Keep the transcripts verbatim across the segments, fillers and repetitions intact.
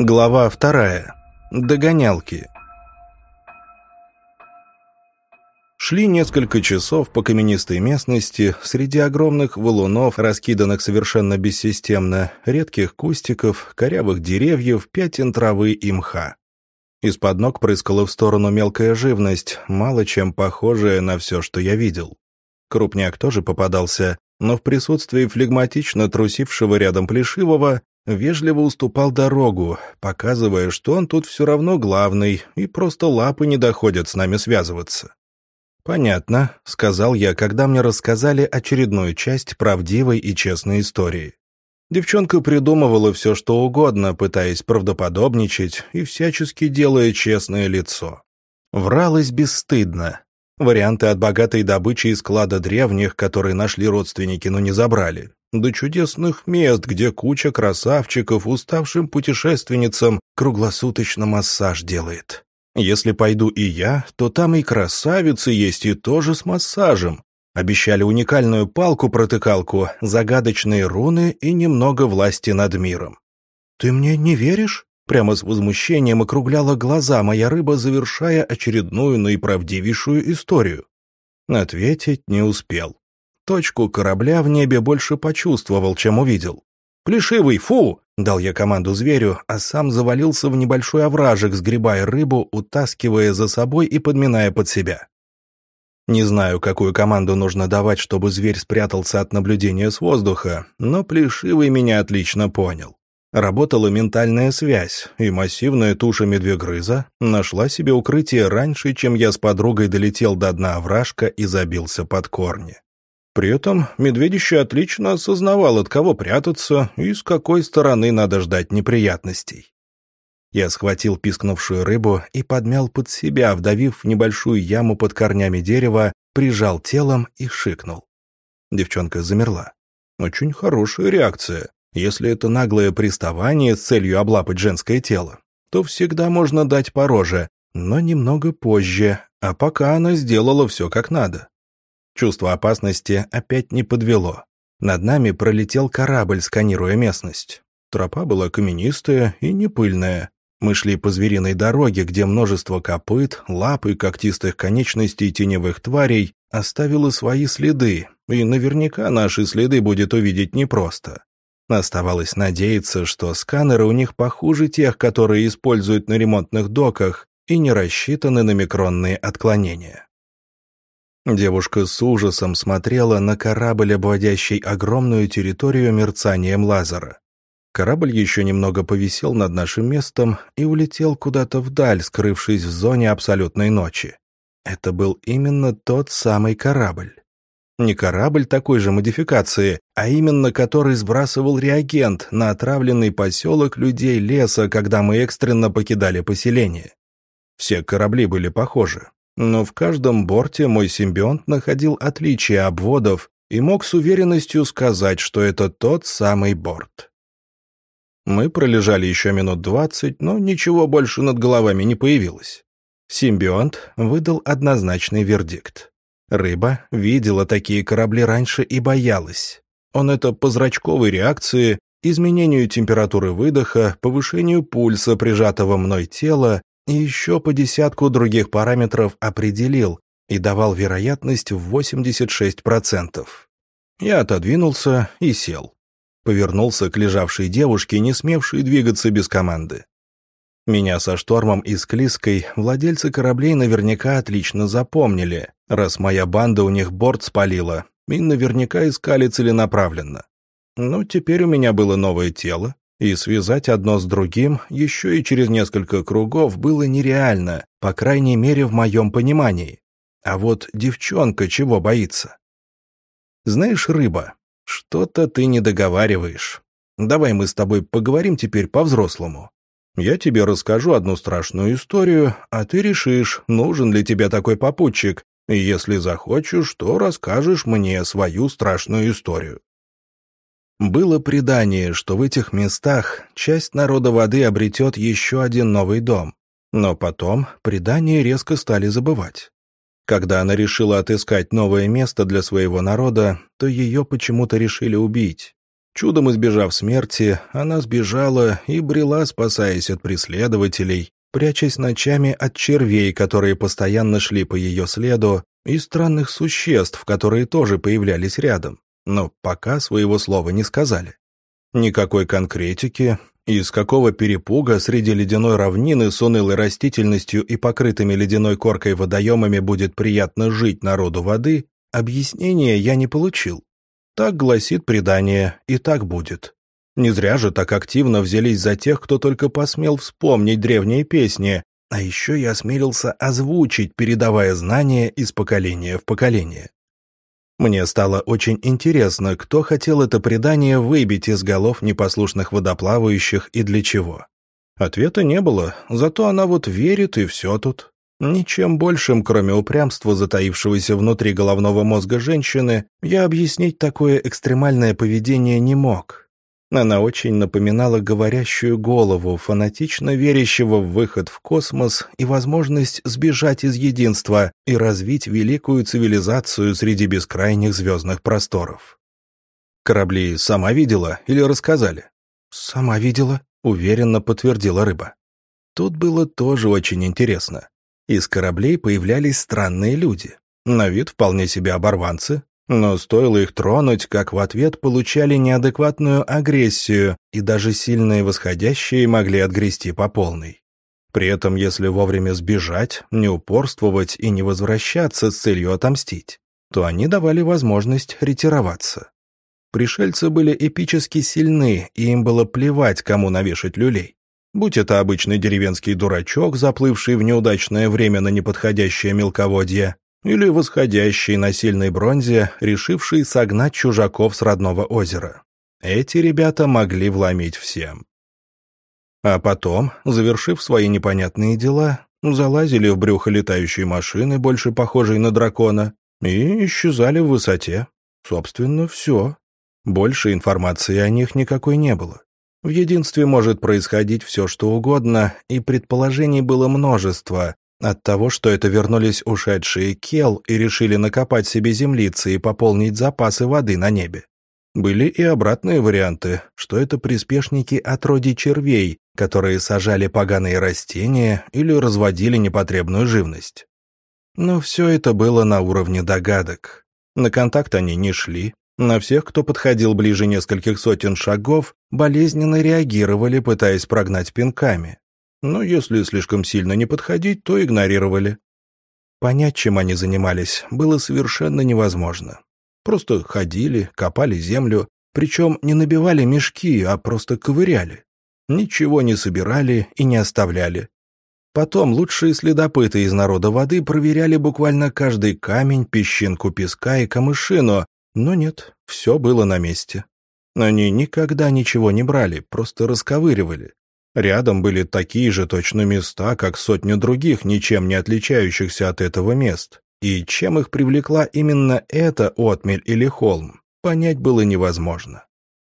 Глава вторая. Догонялки. Шли несколько часов по каменистой местности, среди огромных валунов, раскиданных совершенно бессистемно, редких кустиков, корявых деревьев, пятен травы и мха. Из-под ног прыскала в сторону мелкая живность, мало чем похожая на все, что я видел. Крупняк тоже попадался, но в присутствии флегматично трусившего рядом Плешивого вежливо уступал дорогу, показывая, что он тут все равно главный, и просто лапы не доходят с нами связываться. «Понятно», — сказал я, когда мне рассказали очередную часть правдивой и честной истории. Девчонка придумывала все, что угодно, пытаясь правдоподобничать и всячески делая честное лицо. Вралась бесстыдно. Варианты от богатой добычи из склада древних, которые нашли родственники, но не забрали, до чудесных мест, где куча красавчиков уставшим путешественницам круглосуточно массаж делает. Если пойду и я, то там и красавицы есть, и тоже с массажем. Обещали уникальную палку-протыкалку, загадочные руны и немного власти над миром. «Ты мне не веришь?» Прямо с возмущением округляла глаза моя рыба, завершая очередную наиправдивейшую историю. Ответить не успел. Точку корабля в небе больше почувствовал, чем увидел. «Плешивый, фу!» — дал я команду зверю, а сам завалился в небольшой овражек, сгребая рыбу, утаскивая за собой и подминая под себя. Не знаю, какую команду нужно давать, чтобы зверь спрятался от наблюдения с воздуха, но Плешивый меня отлично понял. Работала ментальная связь, и массивная туша медвегрыза нашла себе укрытие раньше, чем я с подругой долетел до дна овражка и забился под корни. При этом медведище отлично осознавал, от кого прятаться и с какой стороны надо ждать неприятностей. Я схватил пискнувшую рыбу и подмял под себя, вдавив в небольшую яму под корнями дерева, прижал телом и шикнул. Девчонка замерла. Очень хорошая реакция. Если это наглое приставание с целью облапать женское тело, то всегда можно дать по роже, но немного позже, а пока она сделала все как надо. Чувство опасности опять не подвело. Над нами пролетел корабль, сканируя местность. Тропа была каменистая и не пыльная. Мы шли по звериной дороге, где множество копыт, лап и когтистых конечностей теневых тварей оставило свои следы, и наверняка наши следы будет увидеть непросто. Оставалось надеяться, что сканеры у них похуже тех, которые используют на ремонтных доках и не рассчитаны на микронные отклонения. Девушка с ужасом смотрела на корабль, обводящий огромную территорию мерцанием лазера. Корабль еще немного повисел над нашим местом и улетел куда-то вдаль, скрывшись в зоне абсолютной ночи. Это был именно тот самый корабль. Не корабль такой же модификации, а именно который сбрасывал реагент на отравленный поселок людей леса, когда мы экстренно покидали поселение. Все корабли были похожи, но в каждом борте мой симбионт находил отличия обводов и мог с уверенностью сказать, что это тот самый борт. Мы пролежали еще минут двадцать, но ничего больше над головами не появилось. Симбионт выдал однозначный вердикт. Рыба видела такие корабли раньше и боялась. Он это по зрачковой реакции, изменению температуры выдоха, повышению пульса прижатого мной тела и еще по десятку других параметров определил и давал вероятность в восемьдесят шесть процентов. Я отодвинулся и сел. Повернулся к лежавшей девушке, не смевшей двигаться без команды. Меня со Штормом и Склизкой владельцы кораблей наверняка отлично запомнили, раз моя банда у них борт спалила, и наверняка искали целенаправленно. Но теперь у меня было новое тело, и связать одно с другим еще и через несколько кругов было нереально, по крайней мере в моем понимании. А вот девчонка чего боится? Знаешь, рыба, что-то ты не договариваешь. Давай мы с тобой поговорим теперь по-взрослому. Я тебе расскажу одну страшную историю, а ты решишь, нужен ли тебе такой попутчик, и если захочешь, то расскажешь мне свою страшную историю. Было предание, что в этих местах часть народа воды обретет еще один новый дом, но потом предание резко стали забывать. Когда она решила отыскать новое место для своего народа, то ее почему-то решили убить. Чудом избежав смерти, она сбежала и брела, спасаясь от преследователей, прячась ночами от червей, которые постоянно шли по ее следу, и странных существ, которые тоже появлялись рядом, но пока своего слова не сказали. Никакой конкретики, из какого перепуга среди ледяной равнины с унылой растительностью и покрытыми ледяной коркой водоемами будет приятно жить народу воды, объяснения я не получил. Так гласит предание, и так будет. Не зря же так активно взялись за тех, кто только посмел вспомнить древние песни, а еще я осмелился озвучить, передавая знания из поколения в поколение. Мне стало очень интересно, кто хотел это предание выбить из голов непослушных водоплавающих и для чего. Ответа не было, зато она вот верит, и все тут. Ничем большим, кроме упрямства, затаившегося внутри головного мозга женщины, я объяснить такое экстремальное поведение не мог. Она очень напоминала говорящую голову, фанатично верящего в выход в космос и возможность сбежать из единства и развить великую цивилизацию среди бескрайних звездных просторов. Корабли сама видела или рассказали? «Сама видела», — уверенно подтвердила рыба. Тут было тоже очень интересно. Из кораблей появлялись странные люди. На вид вполне себе оборванцы, но стоило их тронуть, как в ответ получали неадекватную агрессию, и даже сильные восходящие могли отгрести по полной. При этом, если вовремя сбежать, не упорствовать и не возвращаться с целью отомстить, то они давали возможность ретироваться. Пришельцы были эпически сильны, и им было плевать, кому навешать люлей. Будь это обычный деревенский дурачок, заплывший в неудачное время на неподходящее мелководье, или восходящий на сильной бронзе, решивший согнать чужаков с родного озера. Эти ребята могли вломить всем. А потом, завершив свои непонятные дела, залазили в брюхо летающей машины, больше похожей на дракона, и исчезали в высоте. Собственно, все. Больше информации о них никакой не было. В единстве может происходить все, что угодно, и предположений было множество, от того, что это вернулись ушедшие Кел и решили накопать себе землицы и пополнить запасы воды на небе. Были и обратные варианты, что это приспешники отродий червей, которые сажали поганые растения или разводили непотребную живность. Но все это было на уровне догадок. На контакт они не шли. На всех, кто подходил ближе нескольких сотен шагов, болезненно реагировали, пытаясь прогнать пинками. Но если слишком сильно не подходить, то игнорировали. Понять, чем они занимались, было совершенно невозможно. Просто ходили, копали землю, причем не набивали мешки, а просто ковыряли. Ничего не собирали и не оставляли. Потом лучшие следопыты из народа воды проверяли буквально каждый камень, песчинку песка и камышину, но нет, все было на месте. Они никогда ничего не брали, просто расковыривали. Рядом были такие же точно места, как сотня других, ничем не отличающихся от этого мест. И чем их привлекла именно эта отмель или холм, понять было невозможно.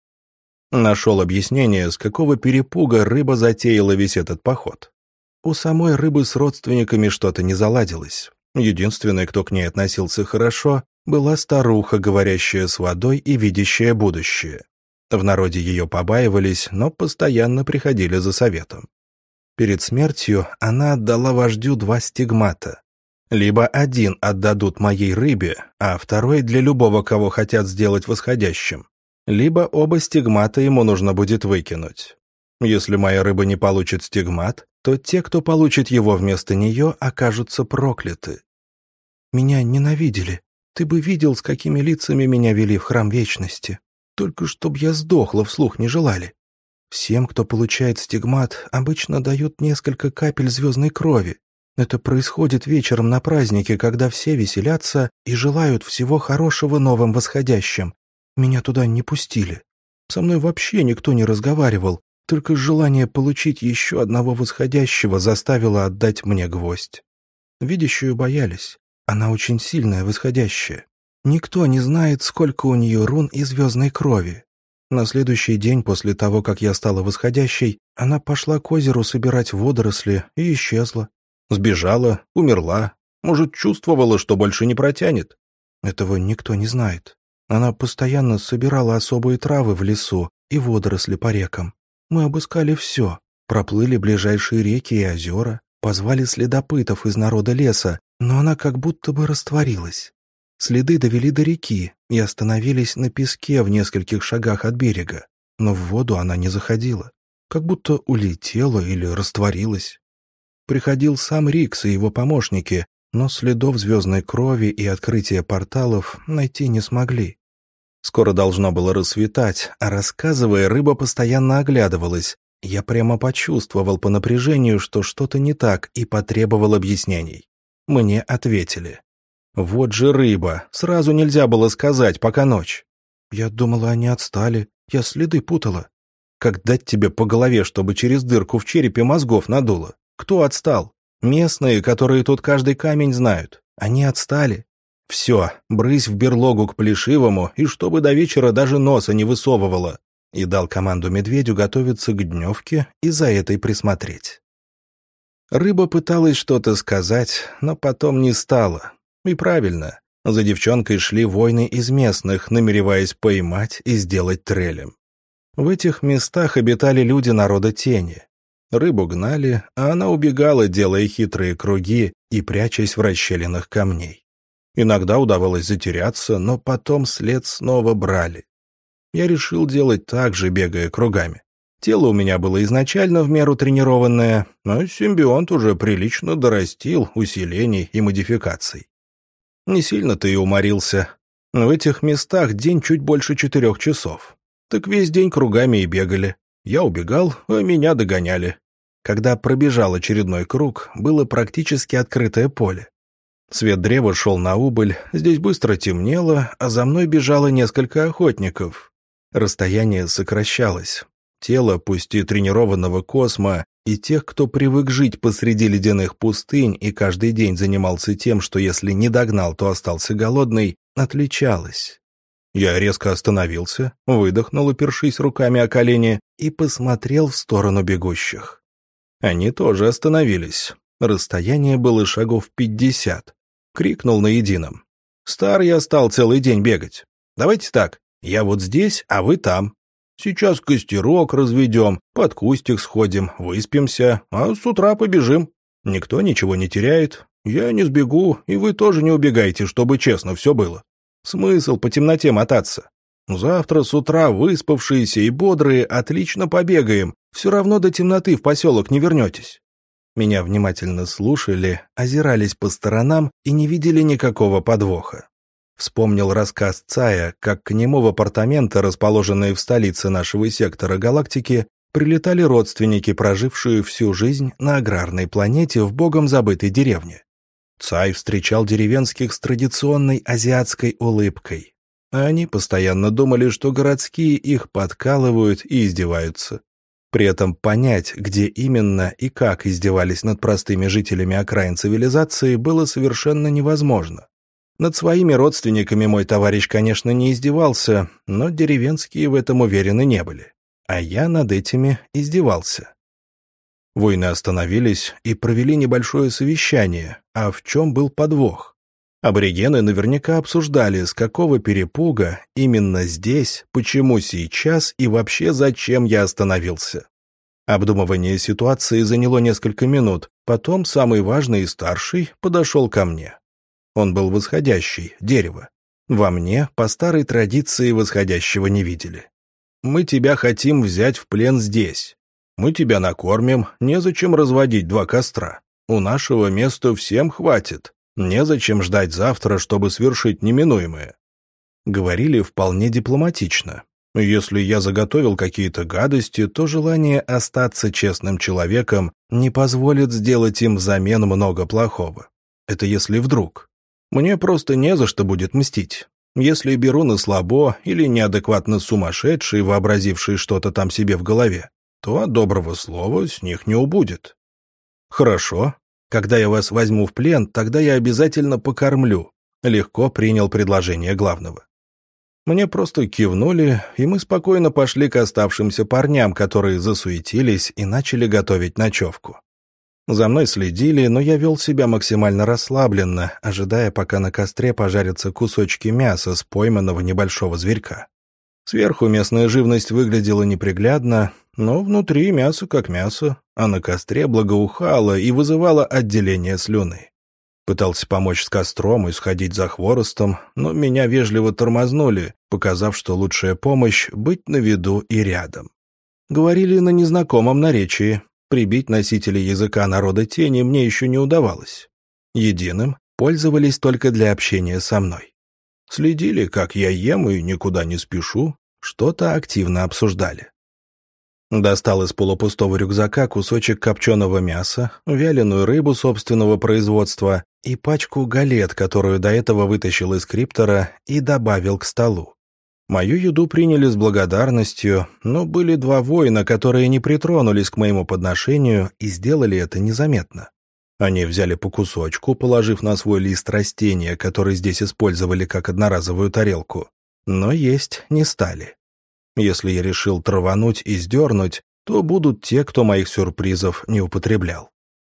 Нашел объяснение, с какого перепуга рыба затеяла весь этот поход. У самой рыбы с родственниками что-то не заладилось. Единственной, кто к ней относился хорошо, была старуха, говорящая с водой и видящая будущее. В народе ее побаивались, но постоянно приходили за советом. Перед смертью она отдала вождю два стигмата. Либо один отдадут моей рыбе, а второй для любого, кого хотят сделать восходящим. Либо оба стигмата ему нужно будет выкинуть. Если моя рыба не получит стигмат, то те, кто получит его вместо нее, окажутся прокляты. Меня ненавидели. Ты бы видел, с какими лицами меня вели в храм вечности. Только чтоб я сдохла, вслух не желали. Всем, кто получает стигмат, обычно дают несколько капель звездной крови. Это происходит вечером на празднике, когда все веселятся и желают всего хорошего новым восходящим. Меня туда не пустили. Со мной вообще никто не разговаривал, только желание получить еще одного восходящего заставило отдать мне гвоздь. Видящую боялись. Она очень сильная восходящая. Никто не знает, сколько у нее рун и звездной крови. На следующий день после того, как я стала восходящей, она пошла к озеру собирать водоросли и исчезла. Сбежала, умерла. Может, чувствовала, что больше не протянет. Этого никто не знает. Она постоянно собирала особые травы в лесу и водоросли по рекам. Мы обыскали все, проплыли ближайшие реки и озера, позвали следопытов из народа леса, но она как будто бы растворилась. Следы довели до реки и остановились на песке в нескольких шагах от берега, но в воду она не заходила, как будто улетела или растворилась. Приходил сам Рикс и его помощники, но следов звездной крови и открытия порталов найти не смогли. Скоро должно было рассветать, а рассказывая, рыба постоянно оглядывалась. Я прямо почувствовал по напряжению, что что-то не так, и потребовал объяснений. Мне ответили. «Вот же рыба, сразу нельзя было сказать, пока ночь». Я думала, они отстали, я следы путала. Как дать тебе по голове, чтобы через дырку в черепе мозгов надуло? Кто отстал? Местные, которые тут каждый камень знают. Они отстали. Все, брысь в берлогу к Плешивому, и чтобы до вечера даже носа не высовывала. И дал команду медведю готовиться к дневке и за этой присмотреть. Рыба пыталась что-то сказать, но потом не стала. И правильно, за девчонкой шли воины из местных, намереваясь поймать и сделать трелем. В этих местах обитали люди народа тени. Рыбу гнали, а она убегала, делая хитрые круги и прячась в расщелинах камней. Иногда удавалось затеряться, но потом след снова брали. Я решил делать так же, бегая кругами. Тело у меня было изначально в меру тренированное, но симбионт уже прилично дорастил усилений и модификаций. Не сильно-то и уморился. В этих местах день чуть больше четырех часов. Так весь день кругами и бегали. Я убегал, а меня догоняли. Когда пробежал очередной круг, было практически открытое поле. Свет древа шел на убыль, здесь быстро темнело, а за мной бежало несколько охотников. Расстояние сокращалось. Тело, пусть и тренированного космо, и тех, кто привык жить посреди ледяных пустынь и каждый день занимался тем, что если не догнал, то остался голодный, отличалось. Я резко остановился, выдохнул, опершись руками о колени, и посмотрел в сторону бегущих. Они тоже остановились. Расстояние было шагов пятьдесят. Крикнул на едином. «Стар я стал целый день бегать. Давайте так, я вот здесь, а вы там. Сейчас костерок разведем, под кустик сходим, выспимся, а с утра побежим. Никто ничего не теряет. Я не сбегу, и вы тоже не убегайте, чтобы честно все было. Смысл по темноте мотаться? Завтра с утра выспавшиеся и бодрые отлично побегаем, все равно до темноты в поселок не вернетесь». Меня внимательно слушали, озирались по сторонам и не видели никакого подвоха. Вспомнил рассказ Цая, как к нему в апартаменты, расположенные в столице нашего сектора галактики, прилетали родственники, прожившие всю жизнь на аграрной планете в богом забытой деревне. Цай встречал деревенских с традиционной азиатской улыбкой, а они постоянно думали, что городские их подкалывают и издеваются. При этом понять, где именно и как издевались над простыми жителями окраин цивилизации, было совершенно невозможно. Над своими родственниками мой товарищ, конечно, не издевался, но деревенские в этом уверены не были. А я над этими издевался. Воины остановились и провели небольшое совещание, а в чем был подвох. Аборигены наверняка обсуждали, с какого перепуга именно здесь, почему сейчас и вообще зачем я остановился. Обдумывание ситуации заняло несколько минут, потом самый важный и старший подошел ко мне. Он был восходящий, дерево. Во мне, по старой традиции, восходящего не видели. «Мы тебя хотим взять в плен здесь. Мы тебя накормим, незачем разводить два костра. У нашего места всем хватит. Незачем ждать завтра, чтобы свершить неминуемое». Говорили вполне дипломатично. Если я заготовил какие-то гадости, то желание остаться честным человеком не позволит сделать им взамен много плохого. Это если вдруг. Мне просто не за что будет мстить. Если беру на слабо или неадекватно сумасшедший, вообразивший что-то там себе в голове, то от доброго слова с них не убудет. Хорошо. Когда я вас возьму в плен, тогда я обязательно покормлю. Легко принял предложение главного. Мне просто кивнули, и мы спокойно пошли к оставшимся парням, которые засуетились и начали готовить ночевку. За мной следили, но я вел себя максимально расслабленно, ожидая, пока на костре пожарятся кусочки мяса с пойманного небольшого зверька. Сверху местная живность выглядела неприглядно, но внутри мясо как мясо, а на костре благоухало и вызывало отделение слюны. Пытался помочь с костром и сходить за хворостом, но меня вежливо тормознули, показав, что лучшая помощь — быть на виду и рядом. Говорили на незнакомом наречии. Прибить носителей языка народа тени мне еще не удавалось. Единым пользовались только для общения со мной. Следили, как я ем и никуда не спешу, что-то активно обсуждали. Достал из полупустого рюкзака кусочек копченого мяса, вяленую рыбу собственного производства и пачку галет, которую до этого вытащил из криптора и добавил к столу. Мою еду приняли с благодарностью, но были два воина, которые не притронулись к моему подношению и сделали это незаметно. Они взяли по кусочку, положив на свой лист растения, который здесь использовали как одноразовую тарелку, но есть не стали. Если я решил травануть и сдернуть, то будут те, кто моих сюрпризов не употреблял.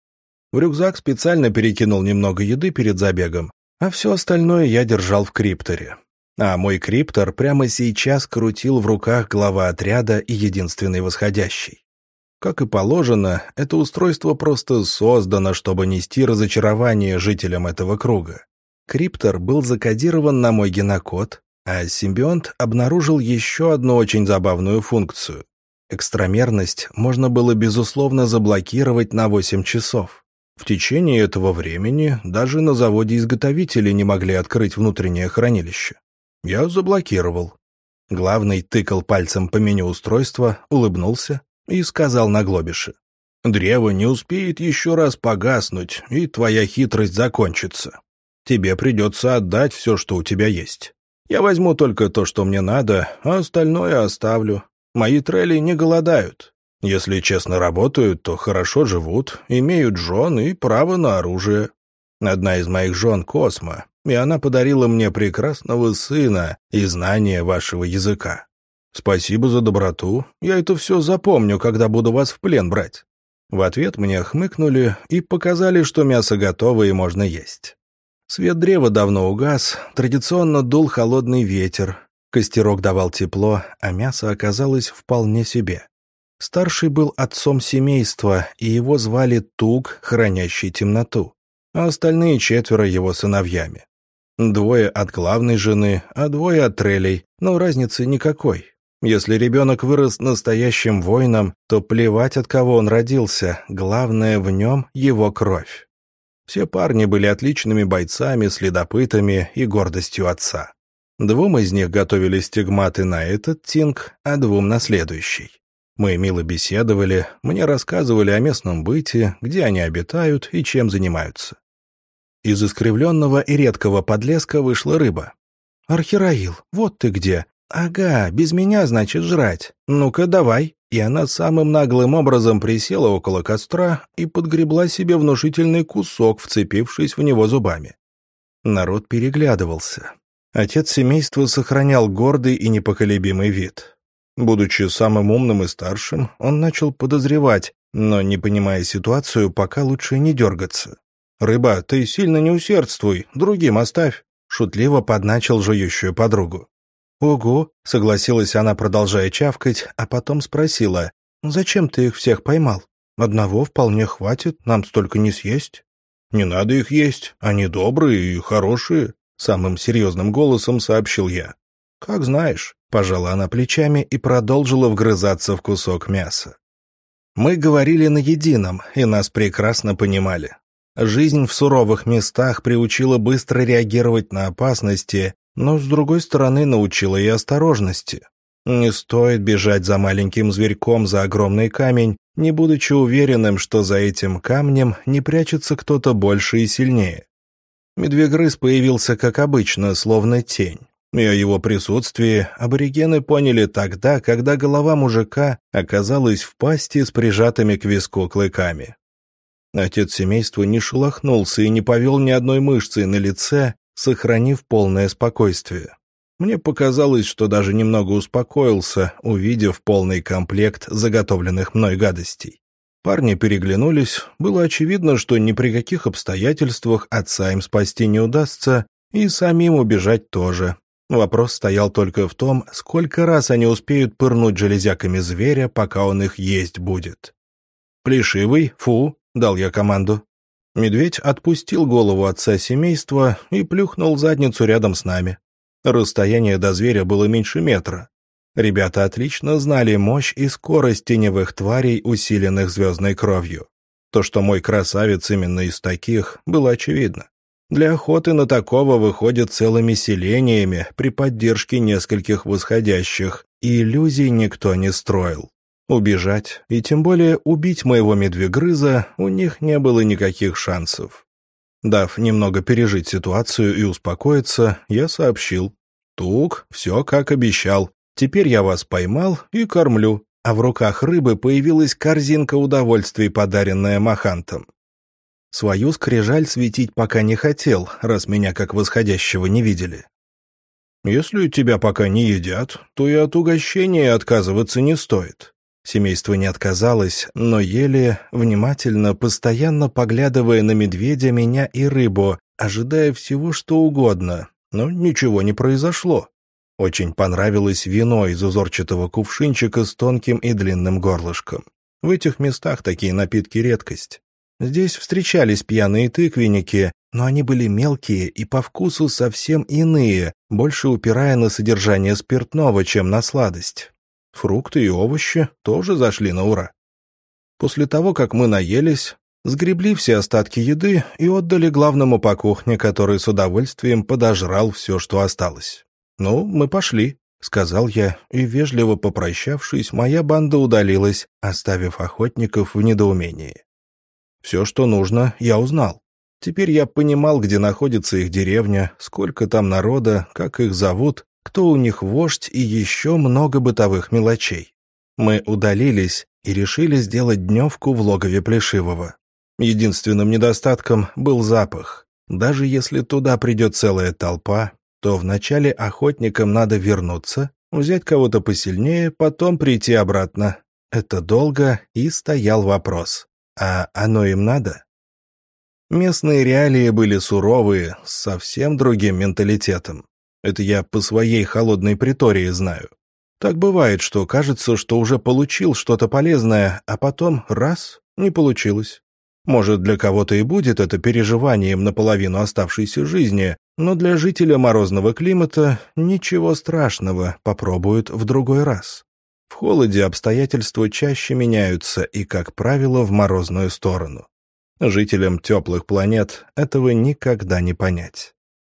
В рюкзак специально перекинул немного еды перед забегом, а все остальное я держал в крипторе. А мой криптор прямо сейчас крутил в руках глава отряда и единственный восходящий. Как и положено, это устройство просто создано, чтобы нести разочарование жителям этого круга. Криптор был закодирован на мой генокод, а симбионт обнаружил еще одну очень забавную функцию. Экстрамерность можно было, безусловно, заблокировать на восемь часов. В течение этого времени даже на заводе-изготовители не могли открыть внутреннее хранилище. Я заблокировал. Главный тыкал пальцем по меню устройства, улыбнулся и сказал на глобише: «Древо не успеет еще раз погаснуть, и твоя хитрость закончится. Тебе придется отдать все, что у тебя есть. Я возьму только то, что мне надо, а остальное оставлю. Мои трелли не голодают. Если честно работают, то хорошо живут, имеют жен и право на оружие. Одна из моих жен — Космо, и она подарила мне прекрасного сына и знания вашего языка. Спасибо за доброту, я это все запомню, когда буду вас в плен брать». В ответ мне хмыкнули и показали, что мясо готово и можно есть. Свет древа давно угас, традиционно дул холодный ветер, костерок давал тепло, а мясо оказалось вполне себе. Старший был отцом семейства, и его звали Туг, хранящий темноту, а остальные четверо его сыновьями. Двое от главной жены, а двое от трелей, но разницы никакой. Если ребенок вырос настоящим воином, то плевать, от кого он родился, главное в нем его кровь. Все парни были отличными бойцами, следопытами и гордостью отца. Двум из них готовили стигматы на этот тинг, а двум на следующий. Мы мило беседовали, мне рассказывали о местном быте, где они обитают и чем занимаются. Из искривленного и редкого подлеска вышла рыба. «Архираил, вот ты где! Ага, без меня, значит, жрать. Ну-ка, давай!» И она самым наглым образом присела около костра и подгребла себе внушительный кусок, вцепившись в него зубами. Народ переглядывался. Отец семейства сохранял гордый и непоколебимый вид. Будучи самым умным и старшим, он начал подозревать, но, не понимая ситуацию, пока лучше не дергаться. «Рыба, ты сильно не усердствуй, другим оставь», — шутливо подначил жующую подругу. «Ого», — согласилась она, продолжая чавкать, а потом спросила: «Зачем ты их всех поймал? Одного вполне хватит, нам столько не съесть». «Не надо их есть, они добрые и хорошие», — самым серьезным голосом сообщил я. «Как знаешь», — пожала она плечами и продолжила вгрызаться в кусок мяса. Мы говорили на едином, и нас прекрасно понимали. Жизнь в суровых местах приучила быстро реагировать на опасности, но, с другой стороны, научила и осторожности. Не стоит бежать за маленьким зверьком за огромный камень, не будучи уверенным, что за этим камнем не прячется кто-то больше и сильнее. Медвегрыз появился, как обычно, словно тень. И о его присутствии аборигены поняли тогда, когда голова мужика оказалась в пасти с прижатыми к виску клыками. Отец семейства не шелохнулся и не повел ни одной мышцы на лице, сохранив полное спокойствие. Мне показалось, что даже немного успокоился, увидев полный комплект заготовленных мной гадостей. Парни переглянулись. Было очевидно, что ни при каких обстоятельствах отца им спасти не удастся, и самим убежать тоже. Вопрос стоял только в том, сколько раз они успеют пырнуть железяками зверя, пока он их есть будет. «Плешивый, фу!» — дал я команду. Медведь отпустил голову отца семейства и плюхнул задницу рядом с нами. Расстояние до зверя было меньше метра. Ребята отлично знали мощь и скорость теневых тварей, усиленных звездной кровью. То, что мой красавец именно из таких, было очевидно. Для охоты на такого выходят целыми селениями при поддержке нескольких восходящих, и иллюзий никто не строил. Убежать, и тем более убить моего медвегрыза, у них не было никаких шансов. Дав немного пережить ситуацию и успокоиться, я сообщил: «Тук, все как обещал. Теперь я вас поймал и кормлю», а в руках рыбы появилась корзинка удовольствий, подаренная Махантом. Свою скрижаль светить пока не хотел, раз меня как восходящего не видели. «Если тебя пока не едят, то и от угощения отказываться не стоит». Семейство не отказалось, но ели, внимательно, постоянно поглядывая на медведя, меня и рыбу, ожидая всего что угодно, но ничего не произошло. Очень понравилось вино из узорчатого кувшинчика с тонким и длинным горлышком. В этих местах такие напитки — редкость. Здесь встречались пьяные тыквенники, но они были мелкие и по вкусу совсем иные, больше упирая на содержание спиртного, чем на сладость. Фрукты и овощи тоже зашли на ура. После того, как мы наелись, сгребли все остатки еды и отдали главному по кухне, который с удовольствием подожрал все, что осталось. «Ну, мы пошли», — сказал я, и, вежливо попрощавшись, моя банда удалилась, оставив охотников в недоумении. Все, что нужно, я узнал. Теперь я понимал, где находится их деревня, сколько там народа, как их зовут, кто у них вождь и еще много бытовых мелочей. Мы удалились и решили сделать дневку в логове Плешивого. Единственным недостатком был запах. Даже если туда придет целая толпа, то вначале охотникам надо вернуться, взять кого-то посильнее, потом прийти обратно. Это долго, и стоял вопрос: а оно им надо? Местные реалии были суровые, с совсем другим менталитетом. Это я по своей холодной притории знаю. Так бывает, что кажется, что уже получил что-то полезное, а потом раз — не получилось. Может, для кого-то и будет это переживанием наполовину оставшейся жизни, но для жителя морозного климата ничего страшного, попробуют в другой раз. В холоде обстоятельства чаще меняются и, как правило, в морозную сторону. Жителям теплых планет этого никогда не понять.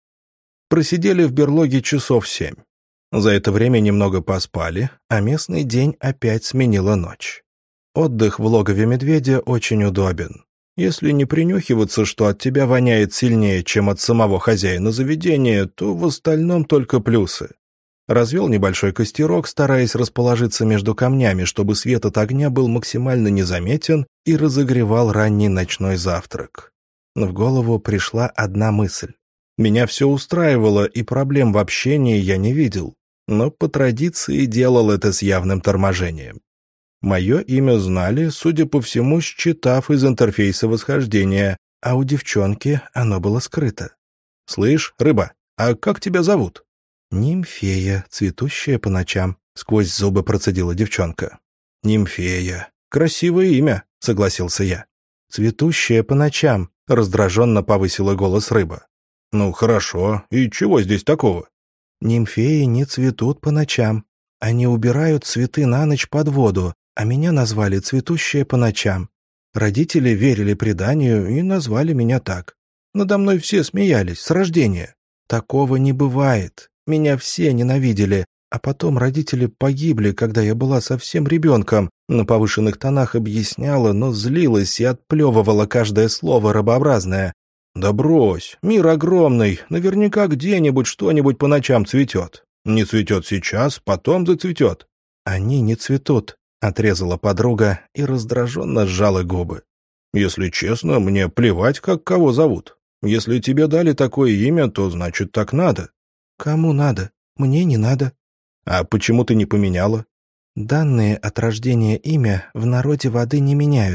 Просидели в берлоге часов семь. За это время немного поспали, а местный день опять сменила ночь. Отдых в логове медведя очень удобен. Если не принюхиваться, что от тебя воняет сильнее, чем от самого хозяина заведения, то в остальном только плюсы. Развел небольшой костерок, стараясь расположиться между камнями, чтобы свет от огня был максимально незаметен, и разогревал ранний ночной завтрак. В голову пришла одна мысль. Меня все устраивало, и проблем в общении я не видел, но по традиции делал это с явным торможением. Мое имя знали, судя по всему, считав из интерфейса восхождения, а у девчонки оно было скрыто. «Слышь, рыба, а как тебя зовут?» «Нимфея, цветущая по ночам», — сквозь зубы процедила девчонка. «Нимфея. Красивое имя», — согласился я. «Цветущая по ночам», — раздраженно повысила голос рыба. «Ну, хорошо. И чего здесь такого?» «Нимфеи не цветут по ночам. Они убирают цветы на ночь под воду, а меня назвали «цветущая по ночам». Родители верили преданию и назвали меня так. Надо мной все смеялись с рождения. Такого не бывает. Меня все ненавидели, а потом родители погибли, когда я была совсем ребенком. На повышенных тонах объясняла, но злилась и отплевывала каждое слово рабообразное. «Да брось, мир огромный, наверняка где-нибудь что-нибудь по ночам цветет. Не цветет сейчас, потом зацветет». «Они не цветут», — отрезала подруга и раздраженно сжала губы. «Если честно, мне плевать, как кого зовут. Если тебе дали такое имя, то значит так надо». «Кому надо? Мне не надо». «А почему ты не поменяла?» «Данные от рождения имя в народе воды не меняют.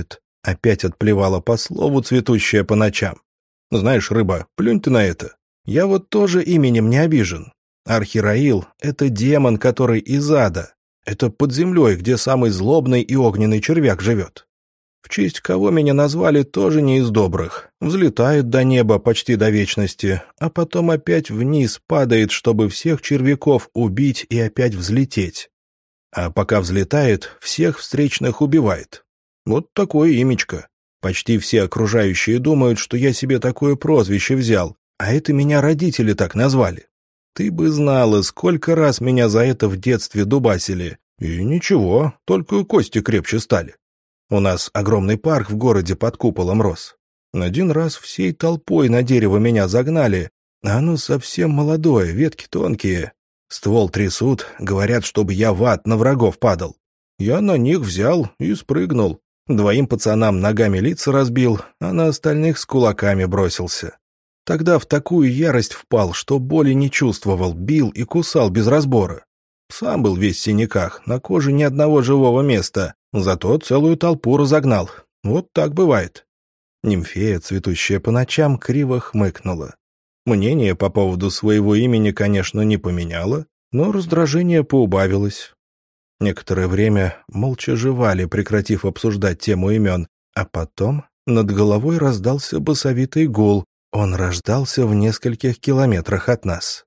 Опять отплевала по слову, цветущая по ночам. Знаешь, рыба, плюнь ты на это. Я вот тоже именем не обижен. Архираил — это демон, который из ада. Это под землей, где самый злобный и огненный червяк живет. В честь кого меня назвали, тоже не из добрых. Взлетает до неба почти до вечности, а потом опять вниз падает, чтобы всех червяков убить и опять взлететь. А пока взлетает, всех встречных убивает. Вот такое имечко. Почти все окружающие думают, что я себе такое прозвище взял, а это меня родители так назвали. Ты бы знала, сколько раз меня за это в детстве дубасили. И ничего, только кости крепче стали. У нас огромный парк в городе под куполом рос. Один раз всей толпой на дерево меня загнали, а оно совсем молодое, ветки тонкие. Ствол трясут, говорят, чтобы я в ад на врагов падал. Я на них взял и спрыгнул. Двоим пацанам ногами лица разбил, а на остальных с кулаками бросился. Тогда в такую ярость впал, что боли не чувствовал, бил и кусал без разбора. Сам был весь в синяках, на коже ни одного живого места, зато целую толпу разогнал. Вот так бывает. Нимфея, цветущая по ночам, криво хмыкнула. Мнение по поводу своего имени, конечно, не поменяла, но раздражение поубавилось. Некоторое время молча жевали, прекратив обсуждать тему имен, а потом над головой раздался басовитый гул. Он рождался в нескольких километрах от нас.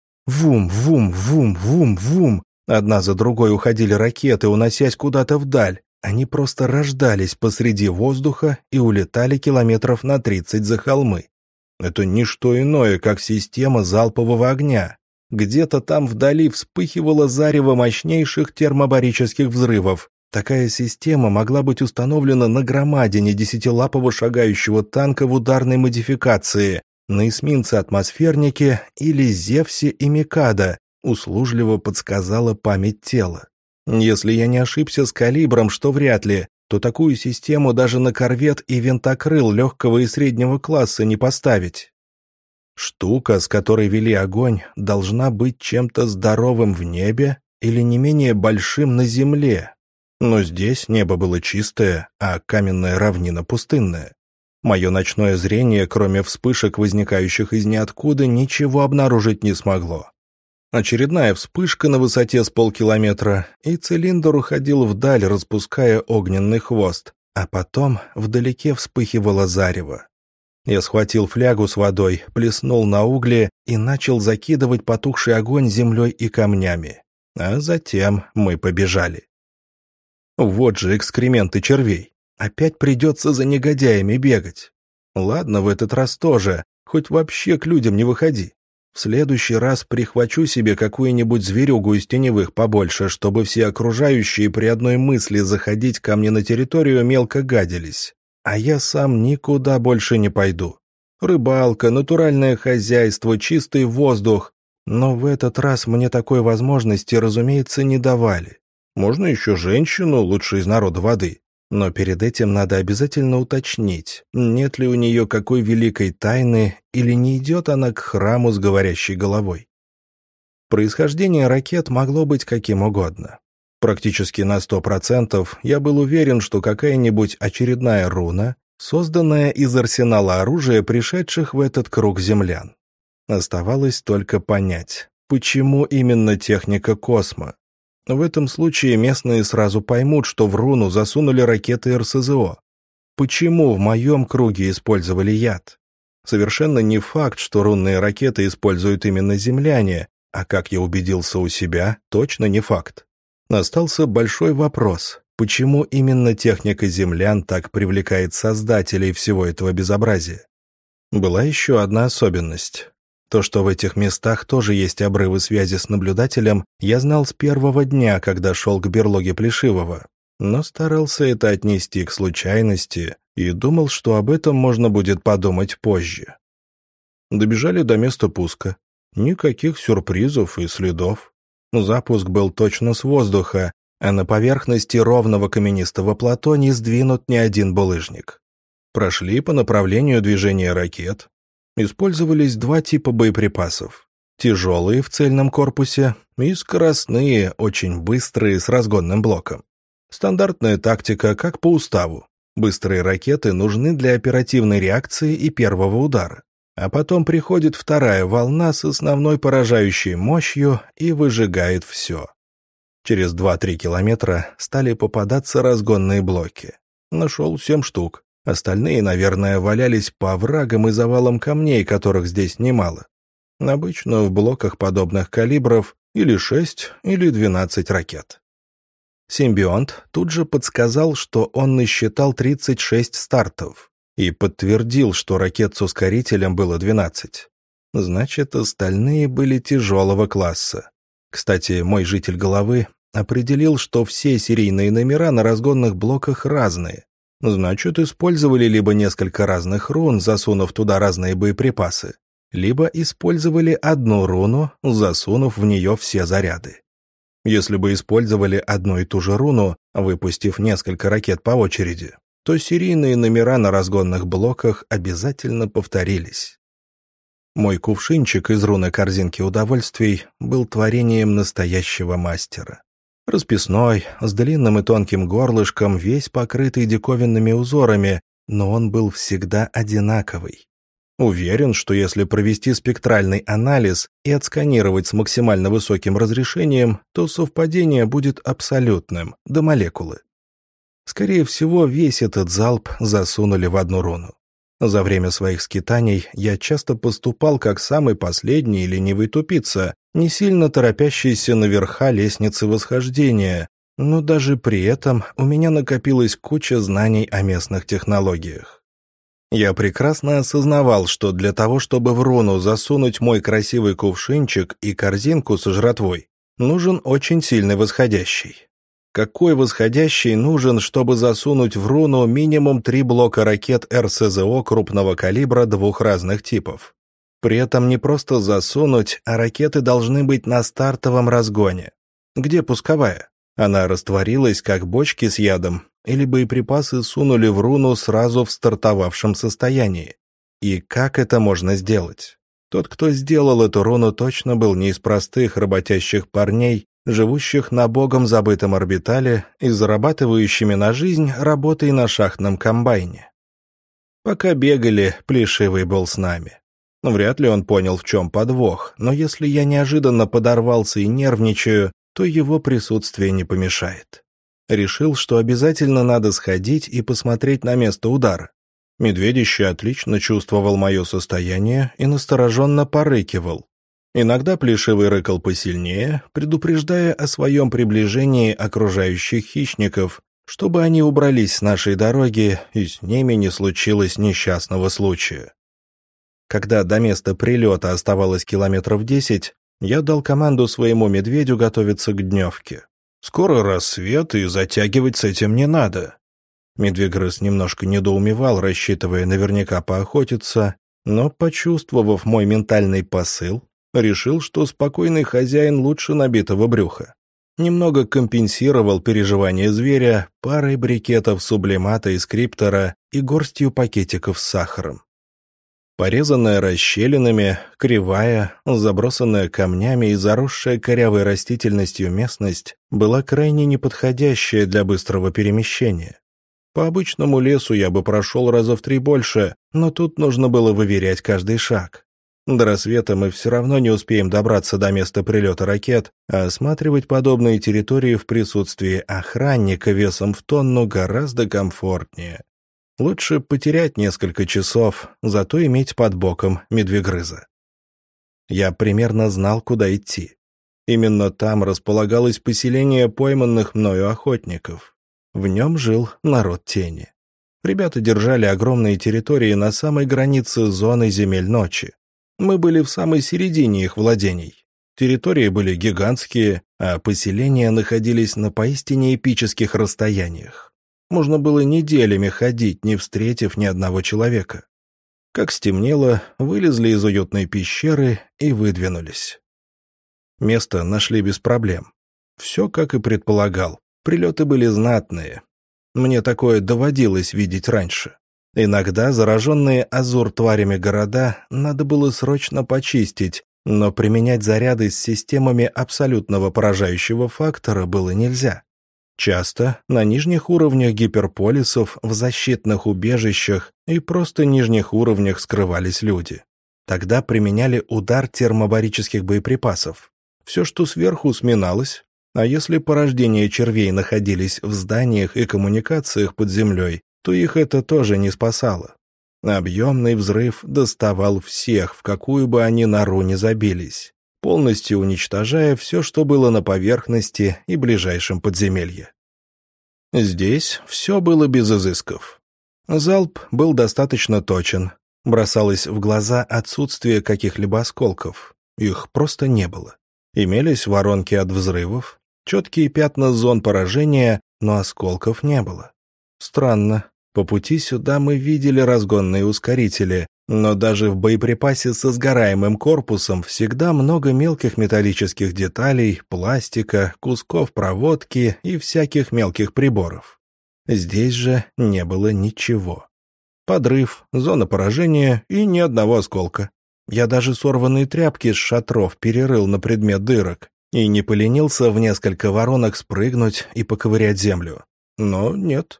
Вум, вум, вум, вум, вум. Одна за другой уходили ракеты, уносясь куда-то вдаль. Они просто рождались посреди воздуха и улетали километров на тридцать за холмы. Это не что иное, как система залпового огня. Где-то там вдали вспыхивало зарево мощнейших термобарических взрывов. Такая система могла быть установлена на громадине десятилапого шагающего танка в ударной модификации, на эсминце-атмосфернике или Зевсе и Микадо, услужливо подсказала память тела. Если я не ошибся с калибром, что вряд ли, то такую систему даже на корвет и винтокрыл легкого и среднего класса не поставить. Штука, с которой вели огонь, должна быть чем-то здоровым в небе или не менее большим на земле. Но здесь небо было чистое, а каменная равнина пустынная. Мое ночное зрение, кроме вспышек, возникающих из ниоткуда, ничего обнаружить не смогло. Очередная вспышка на высоте с полкилометра, и цилиндр уходил вдаль, распуская огненный хвост, а потом вдалеке вспыхивало зарево. Я схватил флягу с водой, плеснул на угли и начал закидывать потухший огонь землей и камнями. А затем мы побежали. Вот же экскременты червей. Опять придется за негодяями бегать. Ладно, в этот раз тоже, хоть вообще к людям не выходи. В следующий раз прихвачу себе какую-нибудь зверюгу из теневых побольше, чтобы все окружающие при одной мысли заходить ко мне на территорию мелко гадились. А я сам никуда больше не пойду. Рыбалка, натуральное хозяйство, чистый воздух. Но в этот раз мне такой возможности, разумеется, не давали. Можно еще женщину, лучше из народа воды. Но перед этим надо обязательно уточнить, нет ли у нее какой великой тайны или не идет она к храму с говорящей головой. Происхождение ракет могло быть каким угодно. Практически на сто процентов я был уверен, что какая-нибудь очередная руна, созданная из арсенала оружия, пришедших в этот круг землян. Оставалось только понять, почему именно техника космо. В этом случае местные сразу поймут, что в руну засунули ракеты эр эс зэ о. Почему в моем круге использовали яд? Совершенно не факт, что рунные ракеты используют именно земляне, а, как я убедился у себя, точно не факт. Остался большой вопрос, почему именно техника землян так привлекает создателей всего этого безобразия? Была еще одна особенность. То, что в этих местах тоже есть обрывы связи с наблюдателем, я знал с первого дня, когда шел к берлоге Плешивого, но старался это отнести к случайности и думал, что об этом можно будет подумать позже. Добежали до места пуска. Никаких сюрпризов и следов. Запуск был точно с воздуха, а на поверхности ровного каменистого плато не сдвинут ни один булыжник. Прошли по направлению движения ракет. Использовались два типа боеприпасов. Тяжелые в цельном корпусе и скоростные, очень быстрые, с разгонным блоком. Стандартная тактика, как по уставу. Быстрые ракеты нужны для оперативной реакции и первого удара. А потом приходит вторая волна с основной поражающей мощью и выжигает все. Через два-три километра стали попадаться разгонные блоки. Нашел семь штук. Остальные, наверное, валялись по оврагам и завалам камней, которых здесь немало. Обычно в блоках подобных калибров или шесть, или двенадцать ракет. Симбионт тут же подсказал, что он насчитал тридцать шесть стартов и подтвердил, что ракет с ускорителем было двенадцать. Значит, остальные были тяжелого класса. Кстати, мой житель головы определил, что все серийные номера на разгонных блоках разные. Значит, использовали либо несколько разных рун, засунув туда разные боеприпасы, либо использовали одну руну, засунув в нее все заряды. Если бы использовали одну и ту же руну, выпустив несколько ракет по очереди, то серийные номера на разгонных блоках обязательно повторились. Мой кувшинчик из руны корзинки удовольствий был творением настоящего мастера. Расписной, с длинным и тонким горлышком, весь покрытый диковинными узорами, но он был всегда одинаковый. Уверен, что если провести спектральный анализ и отсканировать с максимально высоким разрешением, то совпадение будет абсолютным, до молекулы. Скорее всего, весь этот залп засунули в одну руну. За время своих скитаний я часто поступал как самый последний ленивый тупица, не сильно торопящийся наверха лестницы восхождения, но даже при этом у меня накопилась куча знаний о местных технологиях. Я прекрасно осознавал, что для того, чтобы в руну засунуть мой красивый кувшинчик и корзинку со жратвой, нужен очень сильный восходящий. Какой восходящий нужен, чтобы засунуть в руну минимум три блока ракет эр эс зэ о крупного калибра двух разных типов? При этом не просто засунуть, а ракеты должны быть на стартовом разгоне. Где пусковая? Она растворилась, как бочки с ядом, или боеприпасы сунули в руну сразу в стартовавшем состоянии. И как это можно сделать? Тот, кто сделал эту руну, точно был не из простых работящих парней, живущих на богом забытом орбитале и зарабатывающими на жизнь работой на шахтном комбайне. Пока бегали, Плешивый был с нами. Вряд ли он понял, в чем подвох, но если я неожиданно подорвался и нервничаю, то его присутствие не помешает. Решил, что обязательно надо сходить и посмотреть на место удара. Медведище отлично чувствовал мое состояние и настороженно порыкивал. Иногда Плешивый рыкал посильнее, предупреждая о своем приближении окружающих хищников, чтобы они убрались с нашей дороги и с ними не случилось несчастного случая. Когда до места прилета оставалось километров десять, я дал команду своему медведю готовиться к дневке. Скоро рассвет, и затягивать с этим не надо. Медвегрыз немножко недоумевал, рассчитывая наверняка поохотиться, но, почувствовав мой ментальный посыл, решил, что спокойный хозяин лучше набитого брюха. Немного компенсировал переживания зверя парой брикетов сублимата и скриптора и горстью пакетиков с сахаром. Порезанная расщелинами, кривая, забросанная камнями и заросшая корявой растительностью местность была крайне неподходящая для быстрого перемещения. По обычному лесу я бы прошел раза в три больше, но тут нужно было выверять каждый шаг. До рассвета мы все равно не успеем добраться до места прилета ракет, а осматривать подобные территории в присутствии охранника весом в тонну гораздо комфортнее. Лучше потерять несколько часов, зато иметь под боком медвегрыза. Я примерно знал, куда идти. Именно там располагалось поселение пойманных мною охотников. В нем жил народ тени. Ребята держали огромные территории на самой границе зоны земель ночи. Мы были в самой середине их владений. Территории были гигантские, а поселения находились на поистине эпических расстояниях. Можно было неделями ходить, не встретив ни одного человека. Как стемнело, вылезли из уютной пещеры и выдвинулись. Место нашли без проблем. Все, как и предполагал. Прилеты были знатные. Мне такое доводилось видеть раньше. Иногда зараженные азур-тварями города надо было срочно почистить, но применять заряды с системами абсолютного поражающего фактора было нельзя. Часто на нижних уровнях гиперполисов, в защитных убежищах и просто нижних уровнях скрывались люди. Тогда применяли удар термобарических боеприпасов. Все, что сверху, сминалось, а если порождения червей находились в зданиях и коммуникациях под землей, то их это тоже не спасало. Объемный взрыв доставал всех, в какую бы они нору ни забились, полностью уничтожая все, что было на поверхности и ближайшем подземелье. Здесь все было без изысков. Залп был достаточно точен. Бросалось в глаза отсутствие каких-либо осколков. Их просто не было. Имелись воронки от взрывов, четкие пятна зон поражения, но осколков не было. Странно. По пути сюда мы видели разгонные ускорители, но даже в боеприпасе со сгораемым корпусом всегда много мелких металлических деталей, пластика, кусков проводки и всяких мелких приборов. Здесь же не было ничего. Подрыв, зона поражения и ни одного осколка. Я даже сорванные тряпки с шатров перерыл на предмет дырок и не поленился в несколько воронок спрыгнуть и поковырять землю. Но нет.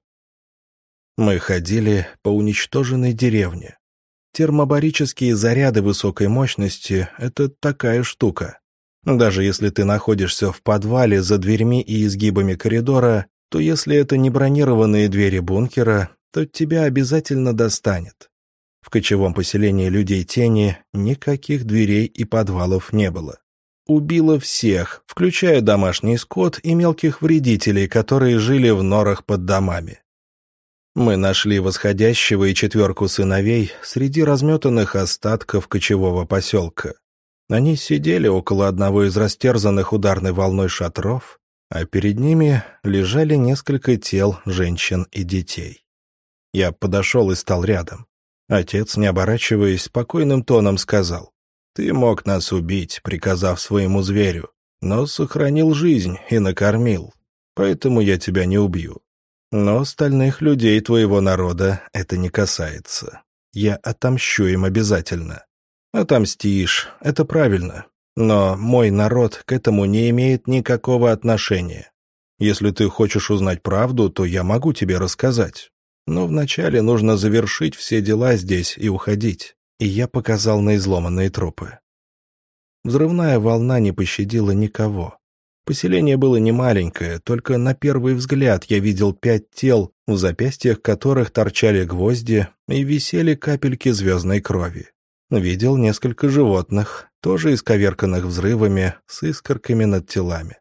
Мы ходили по уничтоженной деревне. Термобарические заряды высокой мощности — это такая штука. Даже если ты находишься в подвале за дверьми и изгибами коридора, то если это не бронированные двери бункера, то тебя обязательно достанет. В кочевом поселении людей тени никаких дверей и подвалов не было. Убило всех, включая домашний скот и мелких вредителей, которые жили в норах под домами. Мы нашли восходящего и четверку сыновей среди разметанных остатков кочевого поселка. Они сидели около одного из растерзанных ударной волной шатров, а перед ними лежали несколько тел женщин и детей. Я подошел и стал рядом. Отец, не оборачиваясь, спокойным тоном сказал: «Ты мог нас убить, приказав своему зверю, но сохранил жизнь и накормил, поэтому я тебя не убью. Но остальных людей твоего народа это не касается. Я отомщу им обязательно». «Отомстишь, это правильно. Но мой народ к этому не имеет никакого отношения. Если ты хочешь узнать правду, то я могу тебе рассказать. Но вначале нужно завершить все дела здесь и уходить». И я показал на изломанные трупы. Взрывная волна не пощадила никого. Поселение было немаленькое, только на первый взгляд я видел пять тел, в запястьях которых торчали гвозди и висели капельки звездной крови. Видел несколько животных, тоже исковерканных взрывами, с искорками над телами.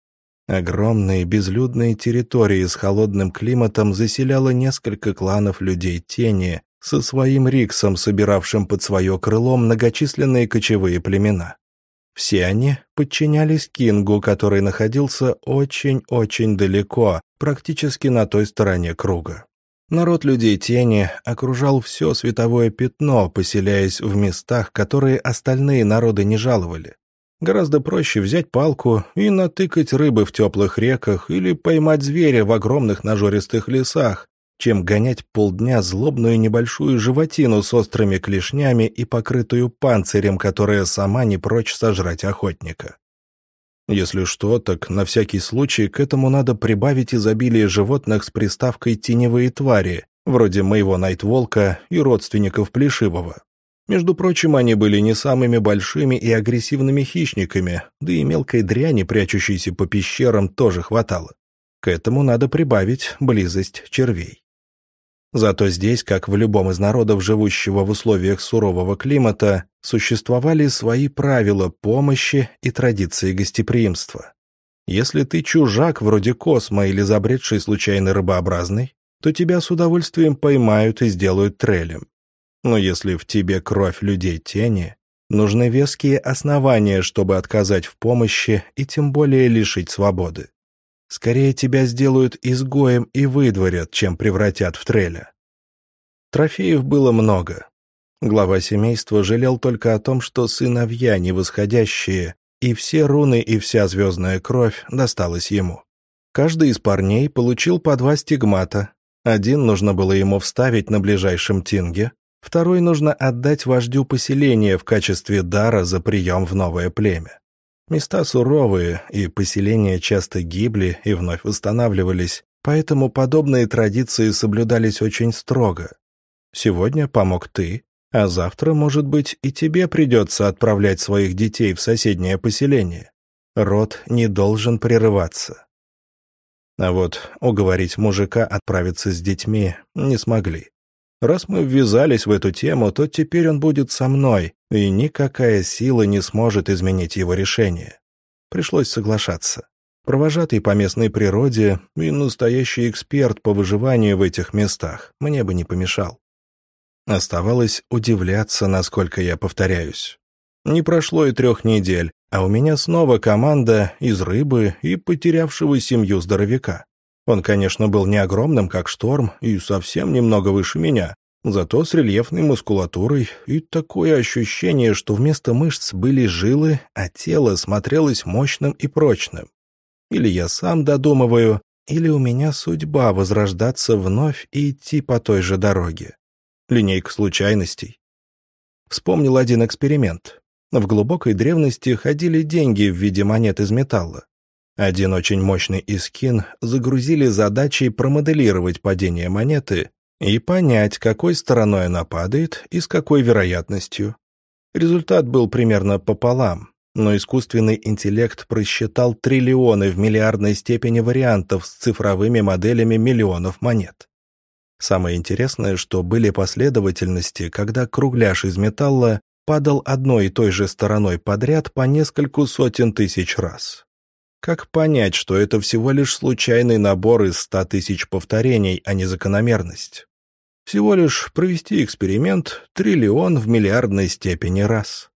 Огромные безлюдные территории с холодным климатом заселяло несколько кланов людей тени со своим риксом, собиравшим под свое крыло многочисленные кочевые племена. Все они подчинялись Кингу, который находился очень-очень далеко, практически на той стороне круга. Народ людей тени окружал все световое пятно, поселяясь в местах, которые остальные народы не жаловали. Гораздо проще взять палку и натыкать рыбы в теплых реках или поймать зверя в огромных нажористых лесах, чем гонять полдня злобную небольшую животину с острыми клешнями и покрытую панцирем, которая сама не прочь сожрать охотника. Если что, так на всякий случай к этому надо прибавить изобилие животных с приставкой «теневые твари», вроде моего Найтволка и родственников Плешивого. Между прочим, они были не самыми большими и агрессивными хищниками, да и мелкой дряни, прячущейся по пещерам, тоже хватало. К этому надо прибавить близость червей. Зато здесь, как в любом из народов, живущего в условиях сурового климата, существовали свои правила помощи и традиции гостеприимства. Если ты чужак вроде Космо или забредший случайно рыбообразный, то тебя с удовольствием поймают и сделают трелем. Но если в тебе кровь людей тени, нужны веские основания, чтобы отказать в помощи и тем более лишить свободы. Скорее тебя сделают изгоем и выдворят, чем превратят в треля. Трофеев было много. Глава семейства жалел только о том, что сыновья невосходящие, и все руны и вся звездная кровь досталась ему. Каждый из парней получил по два стигмата. Один нужно было ему вставить на ближайшем тинге, второй нужно отдать вождю поселения в качестве дара за прием в новое племя. Места суровые, и поселения часто гибли и вновь восстанавливались, поэтому подобные традиции соблюдались очень строго. Сегодня помог ты, а завтра, может быть, и тебе придется отправлять своих детей в соседнее поселение. Род не должен прерываться. А вот уговорить мужика отправиться с детьми не смогли. Раз мы ввязались в эту тему, то теперь он будет со мной, и никакая сила не сможет изменить его решение. Пришлось соглашаться. Провожатый по местной природе и настоящий эксперт по выживанию в этих местах мне бы не помешал. Оставалось удивляться, насколько я повторяюсь. Не прошло и трех недель, а у меня снова команда из рыбы и потерявшего семью здоровяка. Он, конечно, был не огромным, как Шторм, и совсем немного выше меня, зато с рельефной мускулатурой и такое ощущение, что вместо мышц были жилы, а тело смотрелось мощным и прочным. Или я сам додумываю, или у меня судьба возрождаться вновь и идти по той же дороге. Линейка случайностей. Вспомнил один эксперимент. В глубокой древности ходили деньги в виде монет из металла. Один очень мощный искин загрузили задачей промоделировать падение монеты и понять, какой стороной она падает и с какой вероятностью. Результат был примерно пополам, но искусственный интеллект просчитал триллионы в миллиардной степени вариантов с цифровыми моделями миллионов монет. Самое интересное, что были последовательности, когда кругляш из металла падал одной и той же стороной подряд по нескольку сотен тысяч раз. Как понять, что это всего лишь случайный набор из ста тысяч повторений, а не закономерность? Всего лишь провести эксперимент триллион в миллиардной степени раз.